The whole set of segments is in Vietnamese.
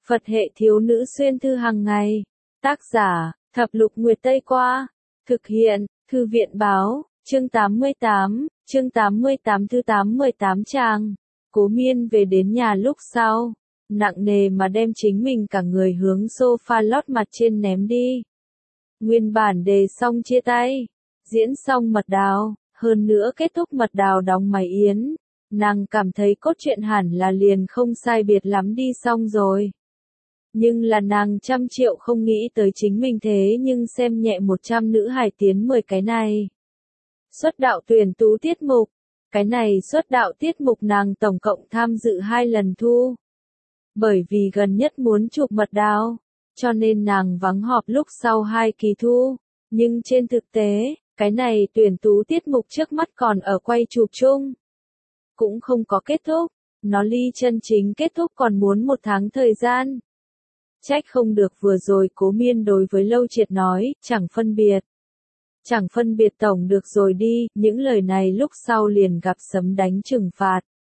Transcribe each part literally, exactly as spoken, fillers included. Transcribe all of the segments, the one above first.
Phật hệ thiếu nữ xuyên thư hàng ngày. Tác giả, Thập lục Nguyệt Tây Qua. Thực hiện, Thư viện Báo, chương tám mươi tám, chương tám mươi tám thứ tám mươi tám trang. Cố Miên về đến nhà lúc sau, nặng nề mà đem chính mình cả người hướng sofa lót mặt trên ném đi. Nguyên bản đề xong chia tay, diễn xong mật đào, hơn nữa kết thúc mật đào đóng máy yến. Nàng cảm thấy cốt truyện hẳn là liền không sai biệt lắm đi xong rồi. Nhưng là nàng trăm triệu không nghĩ tới chính mình thế nhưng xem nhẹ một trăm nữ hài tiến mười cái này. Xuất đạo tuyển tú tiết mục. Cái này xuất đạo tiết mục nàng tổng cộng tham dự hai lần thu. Bởi vì gần nhất muốn chụp mật đào, cho nên nàng vắng họp lúc sau hai kỳ thu. Nhưng trên thực tế, cái này tuyển tú tiết mục trước mắt còn ở quay chụp chung. Cũng không có kết thúc, nó ly chân chính kết thúc còn muốn một tháng thời gian. Trách không được vừa rồi Cố Miên đối với Lâu Triệt nói, chẳng phân biệt. Chẳng phân biệt tổng được rồi đi, những lời này lúc sau liền gặp sấm đánh trừng phạt.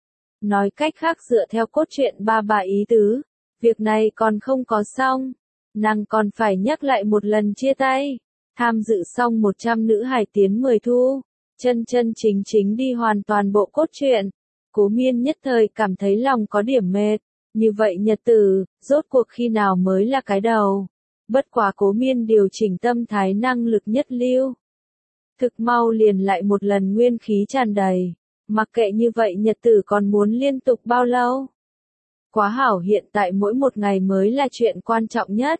Nói cách khác dựa theo cốt truyện ba bà ý tứ, việc này còn không có xong, nàng còn phải nhắc lại một lần chia tay. Tham dự xong một trăm nữ hài tiến mười thu, chân chân chính chính đi hoàn toàn bộ cốt truyện. Cố Miên nhất thời cảm thấy lòng có điểm mệt. Như vậy nhật tử, rốt cuộc khi nào mới là cái đầu. Bất quá Cố Miên điều chỉnh tâm thái năng lực nhất lưu. Thực mau liền lại một lần nguyên khí tràn đầy. Mặc kệ như vậy nhật tử còn muốn liên tục bao lâu. Quá hảo, hiện tại mỗi một ngày mới là chuyện quan trọng nhất.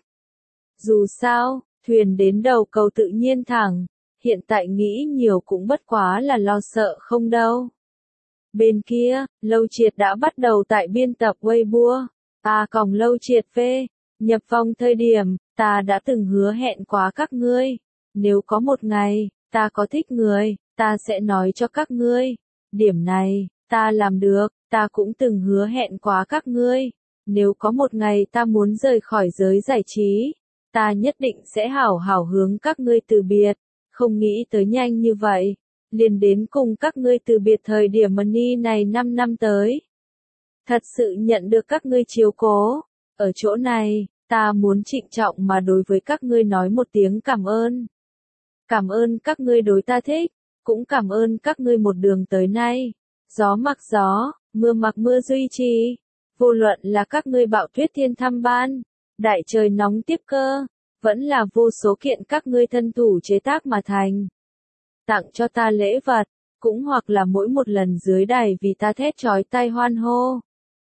Dù sao, thuyền đến đầu cầu tự nhiên thẳng. Hiện tại nghĩ nhiều cũng bất quá là lo sợ không đâu. Bên kia, Lâu Triệt đã bắt đầu tại biên tập Weibo. Ta còng Lâu Triệt phê, nhập vòng thời điểm, ta đã từng hứa hẹn quá các ngươi. Nếu có một ngày, ta có thích người, ta sẽ nói cho các ngươi. Điểm này, ta làm được, ta cũng từng hứa hẹn quá các ngươi. Nếu có một ngày ta muốn rời khỏi giới giải trí, ta nhất định sẽ hảo hảo hướng các ngươi từ biệt. Không nghĩ tới nhanh như vậy. Liền đến cùng các ngươi từ biệt thời điểm Money này năm năm tới. Thật sự nhận được các ngươi chiếu cố. Ở chỗ này, ta muốn trịnh trọng mà đối với các ngươi nói một tiếng cảm ơn. Cảm ơn các ngươi đối ta thích, cũng cảm ơn các ngươi một đường tới nay. Gió mặc gió, mưa mặc mưa duy trì. Vô luận là các ngươi bạo tuyết thiên thăm ban, đại trời nóng tiếp cơ, vẫn là vô số kiện các ngươi thân thủ chế tác mà thành. Tặng cho ta lễ vật, cũng hoặc là mỗi một lần dưới đài vì ta thét chói tai hoan hô.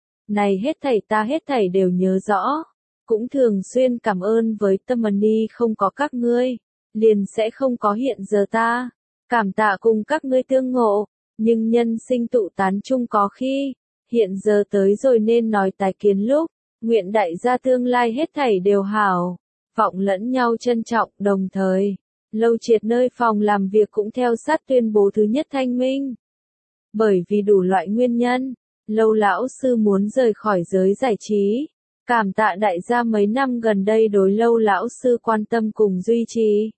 Này hết thảy ta hết thảy đều nhớ rõ, cũng thường xuyên cảm ơn với tâm Money không có các ngươi, liền sẽ không có hiện giờ ta. Cảm tạ cùng các ngươi tương ngộ, nhưng nhân sinh tụ tán chung có khi, hiện giờ tới rồi nên nói tái kiến lúc, nguyện đại gia tương lai hết thảy đều hảo, vọng lẫn nhau trân trọng đồng thời. Lâu Triệt nơi phòng làm việc cũng theo sát tuyên bố thứ nhất thanh minh. Bởi vì đủ loại nguyên nhân, Lâu lão sư muốn rời khỏi giới giải trí. Cảm tạ đại gia mấy năm gần đây đối Lâu lão sư quan tâm cùng duy trì.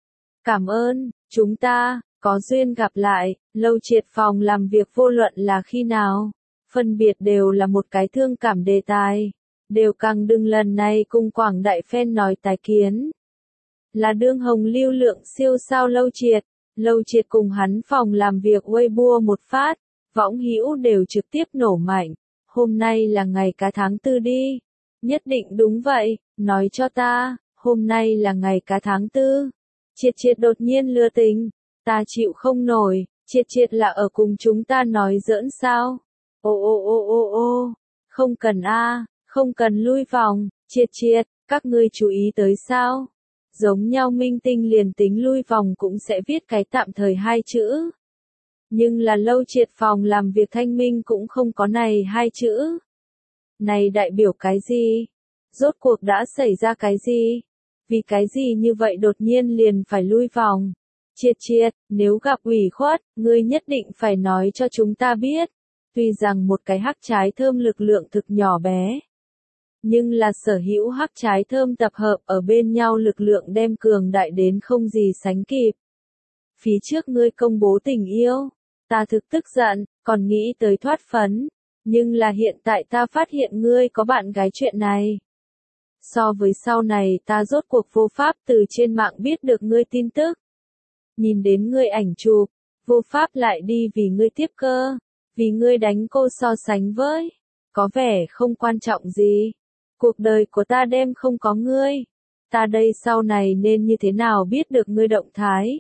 Cảm ơn, chúng ta, có duyên gặp lại. Lâu Triệt phòng làm việc vô luận là khi nào, phân biệt đều là một cái thương cảm đề tài. Đều càng đừng lần này cùng quảng đại fan nói tái kiến. Là đương hồng lưu lượng siêu sao Lâu Triệt. Lâu Triệt cùng hắn phòng làm việc Weibo một phát, võng hữu đều trực tiếp nổ mạnh. Hôm nay là ngày cá tháng tư đi. Nhất định đúng vậy, nói cho ta, hôm nay là ngày cá tháng tư. Triệt Triệt đột nhiên lừa tình, ta chịu không nổi, Triệt Triệt là ở cùng chúng ta nói giỡn sao? Ô ô ô ô ô, không cần a, không cần lui vòng, Triệt Triệt, các ngươi chú ý tới sao? Giống nhau minh tinh liền tính lui vòng cũng sẽ viết cái tạm thời hai chữ. Nhưng là Lâu Triệt phòng làm việc thanh minh cũng không có này hai chữ. Này đại biểu cái gì? Rốt cuộc đã xảy ra cái gì? Vì cái gì như vậy đột nhiên liền phải lui vòng? Triệt Triệt, nếu gặp ủy khuất, ngươi nhất định phải nói cho chúng ta biết. Tuy rằng một cái hắc trái thơm lực lượng thực nhỏ bé. Nhưng là sở hữu hắc trái thơm tập hợp ở bên nhau lực lượng đem cường đại đến không gì sánh kịp. Phía trước ngươi công bố tình yêu, ta thực tức giận, còn nghĩ tới thoát phấn. Nhưng là hiện tại ta phát hiện ngươi có bạn gái chuyện này. So với sau này ta rốt cuộc vô pháp từ trên mạng biết được ngươi tin tức. Nhìn đến ngươi ảnh chụp, vô pháp lại đi vì ngươi tiếp cơ, vì ngươi đánh cô so sánh với, có vẻ không quan trọng gì. Cuộc đời của ta đem không có ngươi, ta đây sau này nên như thế nào biết được ngươi động thái.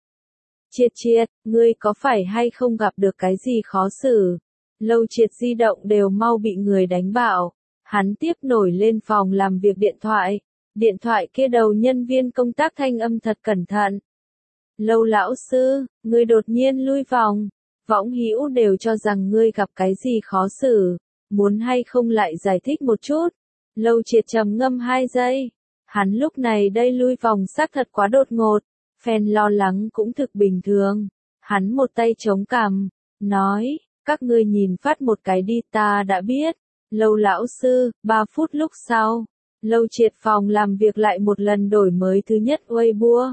Triệt triệt, ngươi có phải hay không gặp được cái gì khó xử? Lâu Triệt di động đều mau bị người đánh bạo. Hắn tiếp nổi lên phòng làm việc điện thoại. Điện thoại kia đầu nhân viên công tác thanh âm thật cẩn thận. Lâu lão sư, ngươi đột nhiên lui vòng. Võng hữu đều cho rằng ngươi gặp cái gì khó xử. Muốn hay không lại giải thích một chút. Lâu Triệt trầm ngâm hai giây. Hắn lúc này đây lui vòng xác thật quá đột ngột. Fan lo lắng cũng thực bình thường. Hắn một tay chống cằm, nói, các ngươi nhìn phát một cái đi, ta đã biết. Lâu lão sư, ba phút lúc sau, Lâu Triệt phòng làm việc lại một lần đổi mới thứ nhất Weibo.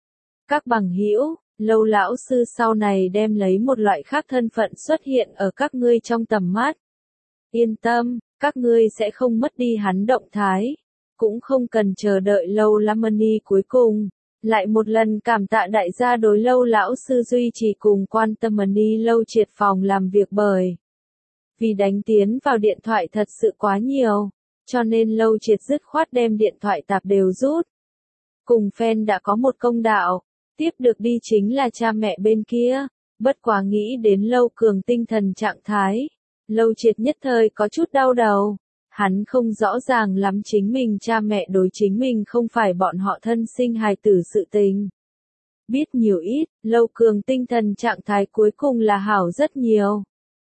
Các bằng hữu, Lâu lão sư sau này đem lấy một loại khác thân phận xuất hiện ở các ngươi trong tầm mắt. Yên tâm, các ngươi sẽ không mất đi hắn động thái, cũng không cần chờ đợi lâu lắm money cuối cùng. Lại một lần cảm tạ đại gia đối Lâu lão sư duy trì cùng quan tâm money Lâu Triệt phòng làm việc bởi. Vì đánh tiến vào điện thoại thật sự quá nhiều, cho nên Lâu Triệt dứt khoát đem điện thoại tạp đều rút. Cùng fan đã có một công đạo, tiếp được đi chính là cha mẹ bên kia, bất quá nghĩ đến Lâu Cường tinh thần trạng thái. Lâu Triệt nhất thời có chút đau đầu. Hắn không rõ ràng lắm chính mình cha mẹ đối chính mình không phải bọn họ thân sinh hài tử sự tình. Biết nhiều ít, Lâu Cường tinh thần trạng thái cuối cùng là hảo rất nhiều.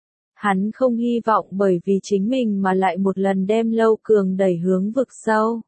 Hắn không hy vọng bởi vì chính mình mà lại một lần đem Lâu Cường đẩy hướng vực sâu.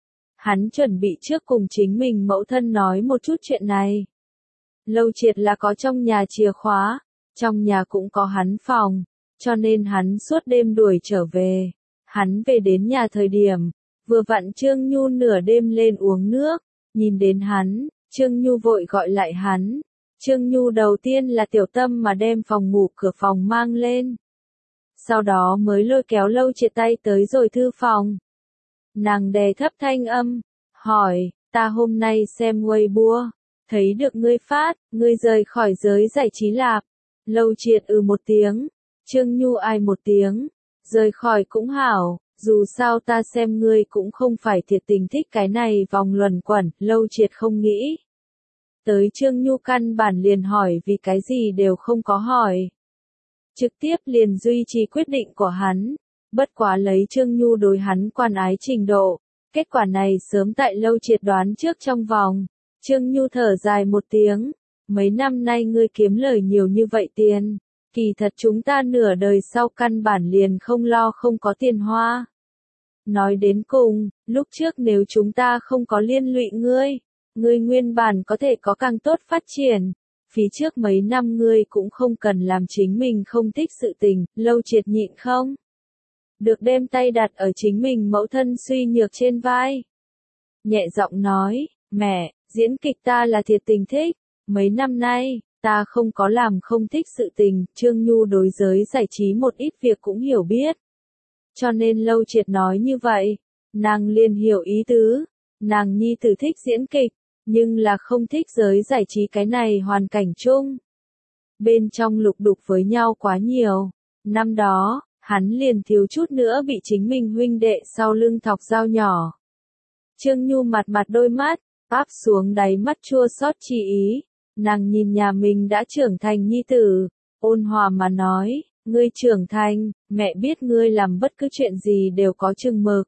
Hắn chuẩn bị trước cùng chính mình mẫu thân nói một chút chuyện này. Lâu Triệt là có trong nhà chìa khóa, trong nhà cũng có hắn phòng, cho nên hắn suốt đêm đuổi trở về. Hắn về đến nhà thời điểm, vừa vặn Trương Nhu nửa đêm lên uống nước, nhìn đến hắn, Trương Nhu vội gọi lại hắn. Trương Nhu đầu tiên là tiểu tâm mà đem phòng ngủ cửa phòng mang lên. Sau đó mới lôi kéo Lâu Triệt tay tới rồi thư phòng. Nàng đè thấp thanh âm, hỏi, ta hôm nay xem Weibo, thấy được ngươi phát, ngươi rời khỏi giới giải trí lạp. Lâu Triệt ừ một tiếng, Trương Nhu ai một tiếng. Rời khỏi cũng hảo, dù sao ta xem ngươi cũng không phải thiệt tình thích cái này vòng luẩn quẩn, Lâu Triệt không nghĩ. Tới Trương Nhu căn bản liền hỏi vì cái gì đều không có hỏi. Trực tiếp liền duy trì quyết định của hắn, bất quá lấy Trương Nhu đối hắn quan ái trình độ, kết quả này sớm tại Lâu Triệt đoán trước trong vòng. Trương Nhu thở dài một tiếng, mấy năm nay ngươi kiếm lời nhiều như vậy tiền. Kỳ thật chúng ta nửa đời sau căn bản liền không lo không có tiền hoa. Nói đến cùng, lúc trước nếu chúng ta không có liên lụy ngươi, ngươi nguyên bản có thể có càng tốt phát triển. Phía trước mấy năm ngươi cũng không cần làm chính mình không thích sự tình, Lâu Triệt nhịn không? Được đem tay đặt ở chính mình mẫu thân suy nhược trên vai. Nhẹ giọng nói, mẹ, diễn kịch ta là thiệt tình thích, mấy năm nay. Ta không có làm không thích sự tình, Trương Nhu đối giới giải trí một ít việc cũng hiểu biết. Cho nên Lâu Triệt nói như vậy, nàng liền hiểu ý tứ, nàng nhi tử thích diễn kịch, nhưng là không thích giới giải trí cái này hoàn cảnh chung. Bên trong lục đục với nhau quá nhiều, năm đó, hắn liền thiếu chút nữa bị chính mình huynh đệ sau lưng thọc dao nhỏ. Trương Nhu mặt mặt đôi mắt, áp xuống đáy mắt chua xót chi ý. Nàng nhìn nhà mình đã trưởng thành nhi tử, ôn hòa mà nói, ngươi trưởng thành, mẹ biết ngươi làm bất cứ chuyện gì đều có chừng mực.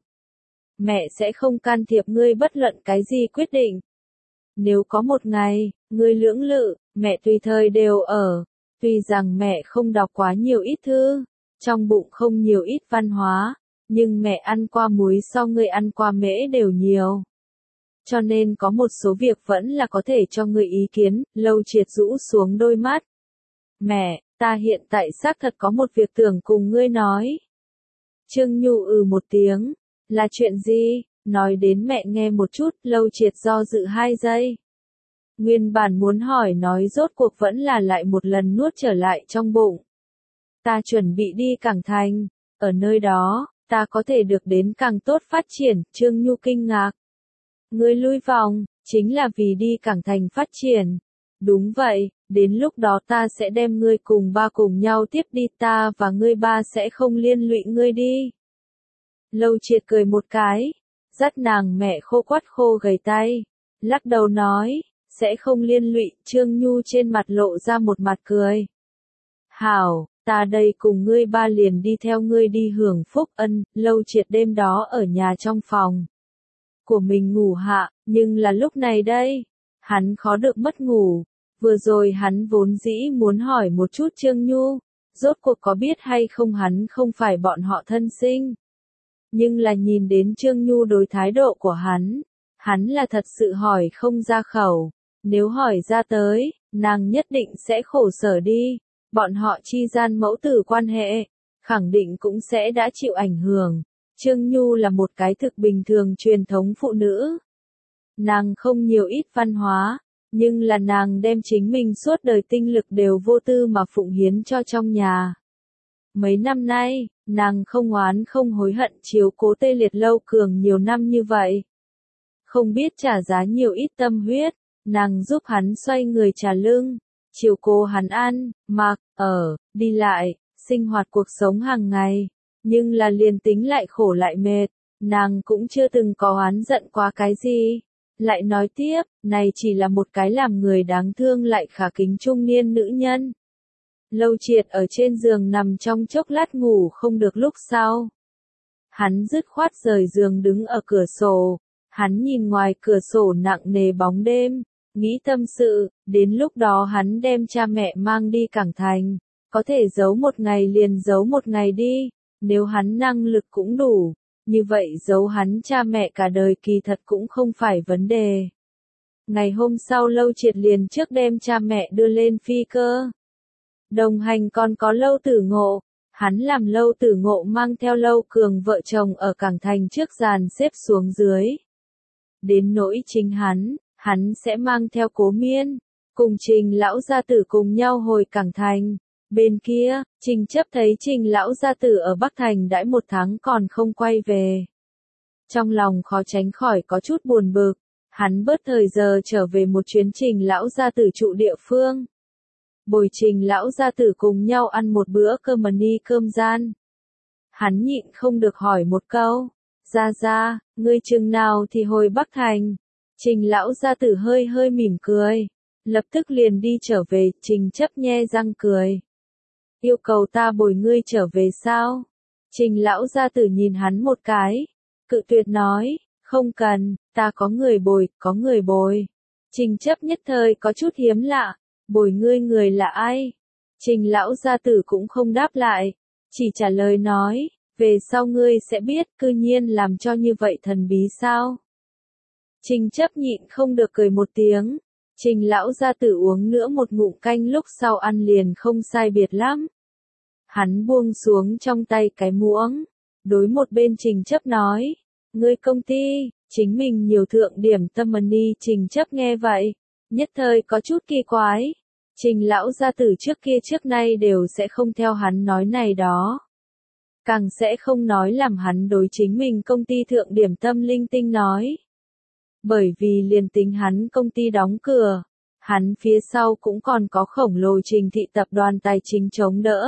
Mẹ sẽ không can thiệp ngươi bất luận cái gì quyết định. Nếu có một ngày, ngươi lưỡng lự, mẹ tùy thời đều ở. Tuy rằng mẹ không đọc quá nhiều ít thư, trong bụng không nhiều ít văn hóa, nhưng mẹ ăn qua muối so ngươi ăn qua mễ đều nhiều. Cho nên có một số việc vẫn là có thể cho người ý kiến, Lâu Triệt rũ xuống đôi mắt. Mẹ, ta hiện tại xác thật có một việc tưởng cùng ngươi nói. Trương Nhu ừ một tiếng, là chuyện gì, nói đến mẹ nghe một chút, Lâu Triệt do dự hai giây. Nguyên bản muốn hỏi nói rốt cuộc vẫn là lại một lần nuốt trở lại trong bụng. Ta chuẩn bị đi Cảng Thành, ở nơi đó, ta có thể được đến càng tốt phát triển, Trương Nhu kinh ngạc. Ngươi lui vòng, chính là vì đi cảng thành phát triển. Đúng vậy, đến lúc đó ta sẽ đem ngươi cùng ba cùng nhau tiếp đi, ta và ngươi ba sẽ không liên lụy ngươi đi. Lâu Triệt cười một cái, dắt nàng mẹ khô quắt khô gầy tay, lắc đầu nói, sẽ không liên lụy, Trương Nhu trên mặt lộ ra một mặt cười. Hảo, ta đây cùng ngươi ba liền đi theo ngươi đi hưởng phúc ân, Lâu Triệt đêm đó ở nhà trong phòng của mình ngủ hạ, nhưng là lúc này đây, hắn khó được mất ngủ, vừa rồi hắn vốn dĩ muốn hỏi một chút Trương Nhu, rốt cuộc có biết hay không hắn không phải bọn họ thân sinh. Nhưng là nhìn đến Trương Nhu đối thái độ của hắn, hắn là thật sự hỏi không ra khẩu, nếu hỏi ra tới, nàng nhất định sẽ khổ sở đi, bọn họ chi gian mẫu tử quan hệ, khẳng định cũng sẽ đã chịu ảnh hưởng. Trương Nhu là một cái thực bình thường truyền thống phụ nữ. Nàng không nhiều ít văn hóa, nhưng là nàng đem chính mình suốt đời tinh lực đều vô tư mà phụng hiến cho trong nhà. Mấy năm nay, nàng không oán không hối hận chiếu cố Tê Liệt Lâu Cường nhiều năm như vậy. Không biết trả giá nhiều ít tâm huyết, nàng giúp hắn xoay người trả lưng, chiếu cố hắn ăn, mặc, ở, đi lại, sinh hoạt cuộc sống hàng ngày. Nhưng là liền tính lại khổ lại mệt, nàng cũng chưa từng có oán giận quá cái gì. Lại nói tiếp, này chỉ là một cái làm người đáng thương lại khả kính trung niên nữ nhân. Lâu Triệt ở trên giường nằm trong chốc lát ngủ không được lúc sau. Hắn dứt khoát rời giường đứng ở cửa sổ, hắn nhìn ngoài cửa sổ nặng nề bóng đêm, nghĩ tâm sự, đến lúc đó hắn đem cha mẹ mang đi cảng thành, có thể giấu một ngày liền giấu một ngày đi. Nếu hắn năng lực cũng đủ, như vậy giấu hắn cha mẹ cả đời kỳ thật cũng không phải vấn đề. Ngày hôm sau Lâu Triệt liền trước đem cha mẹ đưa lên phi cơ. Đồng hành còn có Lâu Tử Ngộ, hắn làm Lâu Tử Ngộ mang theo Lâu Cường vợ chồng ở cảng thành trước dàn xếp xuống dưới. Đến nỗi chính hắn, hắn sẽ mang theo Cố Miên, cùng Trình lão gia tử cùng nhau hồi cảng thành. Bên kia, Trình Chấp thấy Trình lão gia tử ở Bắc Thành đãi một tháng còn không quay về. Trong lòng khó tránh khỏi có chút buồn bực, hắn bớt thời giờ trở về một chuyến Trình lão gia tử trụ địa phương. Bồi Trình lão gia tử cùng nhau ăn một bữa cơm mani cơm gian. Hắn nhịn không được hỏi một câu, gia gia, ngươi chừng nào thì hồi Bắc Thành. Trình lão gia tử hơi hơi mỉm cười, lập tức liền đi trở về. Trình Chấp nhe răng cười. Yêu cầu ta bồi ngươi trở về sao? Trình lão gia tử nhìn hắn một cái, cự tuyệt nói, không cần, ta có người bồi, có người bồi. Trình Chấp nhất thời có chút hiếm lạ, bồi ngươi người là ai? Trình lão gia tử cũng không đáp lại, chỉ trả lời nói, về sau ngươi sẽ biết, cư nhiên làm cho như vậy thần bí sao? Trình Chấp nhịn không được cười một tiếng. Trình lão gia tử uống nữa một ngụm canh lúc sau ăn liền không sai biệt lắm. Hắn buông xuống trong tay cái muỗng, đối một bên Trình Chấp nói, ngươi công ty, chính mình nhiều thượng điểm tâm mani. Trình Chấp nghe vậy, nhất thời có chút kỳ quái. Trình lão gia tử trước kia trước nay đều sẽ không theo hắn nói này đó. Càng sẽ không nói làm hắn đối chính mình công ty thượng điểm tâm linh tinh nói. Bởi vì liền tính hắn công ty đóng cửa, hắn phía sau cũng còn có khổng lồ Trình thị tập đoàn tài chính chống đỡ.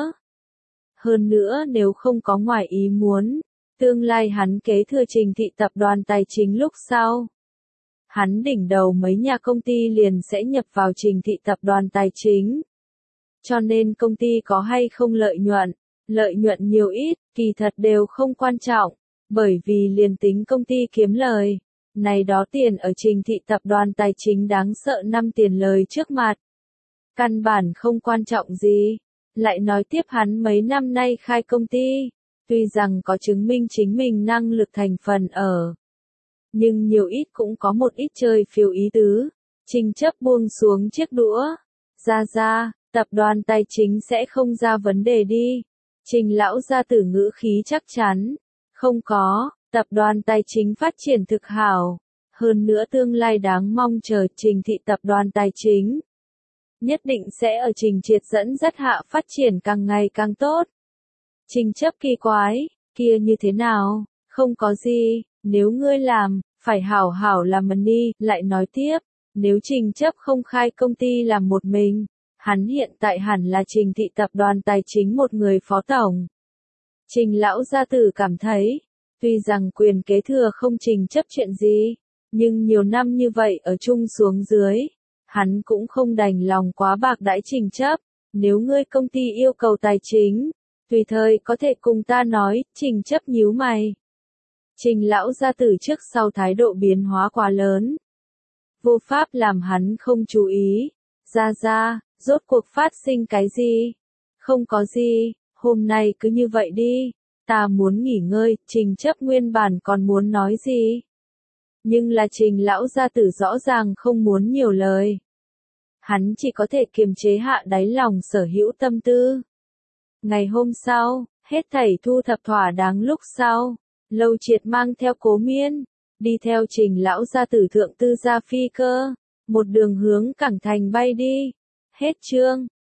Hơn nữa nếu không có ngoài ý muốn, tương lai hắn kế thừa Trình thị tập đoàn tài chính lúc sau. Hắn đỉnh đầu mấy nhà công ty liền sẽ nhập vào Trình thị tập đoàn tài chính. Cho nên công ty có hay không lợi nhuận, lợi nhuận nhiều ít, kỳ thật đều không quan trọng, bởi vì liền tính công ty kiếm lời. Này đó tiền ở Trình thị tập đoàn tài chính đáng sợ năm tiền lời trước mặt. Căn bản không quan trọng gì. Lại nói tiếp hắn mấy năm nay khai công ty, tuy rằng có chứng minh chính mình năng lực thành phần ở. Nhưng nhiều ít cũng có một ít chơi phiếu ý tứ. Trình Chấp buông xuống chiếc đũa. Ra ra, tập đoàn tài chính sẽ không ra vấn đề đi. Trình lão gia tử ngữ khí chắc chắn. Không có. Tập đoàn tài chính phát triển thực hảo, hơn nữa tương lai đáng mong chờ. Trình thị tập đoàn tài chính nhất định sẽ ở Trình Triệt dẫn dắt hạ phát triển càng ngày càng tốt. Trình Chấp kỳ quái, kia như thế nào? Không có gì, nếu ngươi làm, phải hảo hảo làm mần đi, lại nói tiếp, nếu Trình Chấp không khai công ty làm một mình, hắn hiện tại hẳn là Trình Thị tập đoàn tài chính một người phó tổng. Trình lão gia tử cảm thấy, tuy rằng quyền kế thừa không Trình Chấp chuyện gì, nhưng nhiều năm như vậy ở chung xuống dưới, hắn cũng không đành lòng quá bạc đãi Trình Chấp, nếu ngươi công ty yêu cầu tài chính, tùy thời có thể cùng ta nói, Trình Chấp nhíu mày. Trình lão gia tử trước sau thái độ biến hóa quá lớn. Vô pháp làm hắn không chú ý. Ra ra, rốt cuộc phát sinh cái gì? Không có gì, hôm nay cứ như vậy đi. Ta muốn nghỉ ngơi, Trình Chấp nguyên bản còn muốn nói gì? Nhưng là Trình lão gia tử rõ ràng không muốn nhiều lời. Hắn chỉ có thể kiềm chế hạ đáy lòng sở hữu tâm tư. Ngày hôm sau, hết thảy thu thập thỏa đáng lúc sau, Lâu Triệt mang theo Cố Miên, đi theo Trình lão gia tử thượng tư gia phi cơ, một đường hướng Cảng Thành bay đi. Hết chương.